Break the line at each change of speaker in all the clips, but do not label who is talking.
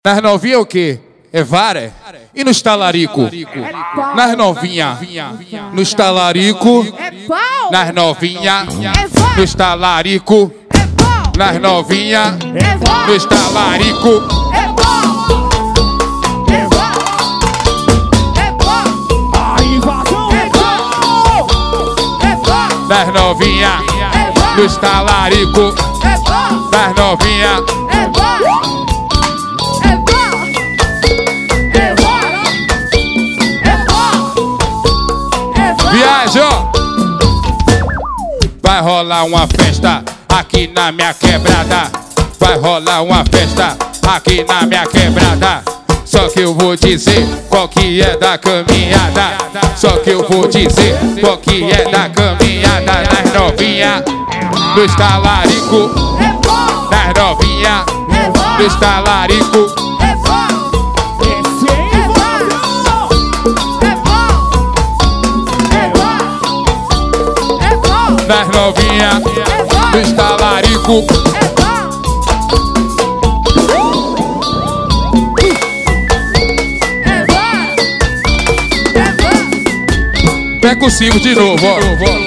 Nas novinha o quê? É vara? E no talarico? Nas novinha, no talarico? Nas novinha, no talarico? Nas novinha, no talarico? Nas novinha, no talarico? Nas novinha. Viajou! Vai rolar uma festa aqui na minha quebrada. Vai rolar uma festa aqui na minha quebrada. Só que eu vou dizer qual que é da caminhada. Só que eu vou dizer qual que é da caminhada. Nas novinha, no talarico. Nas novinha, no talarico. Nas novinha, no talarico. Percussivo de novo, ó.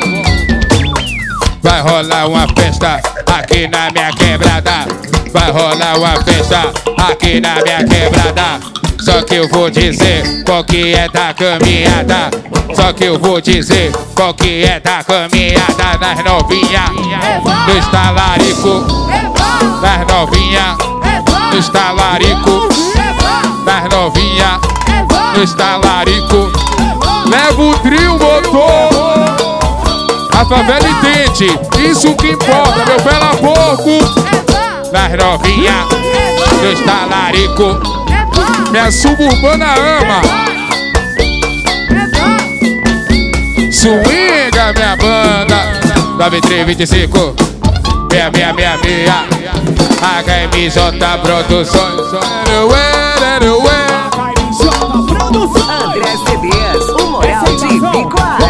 Vai rolar uma festa aqui na minha quebrada. Vai rolar uma festa aqui na minha quebrada. Só que eu vou dizer qual que é da caminhada. Só que eu vou dizer qual que é da caminhada. Nas novinha, no talarico. Nas novinha, no talarico. Nas novinha, no talarico. Leva o trio, motor. A favela entende, isso que importa, meu bela porco. Nas novinha, no talarico. Minha suburbana ama. Swinga minha banda. 9325 6666 HMJ Produções.
André CDs, o moral de Picoá.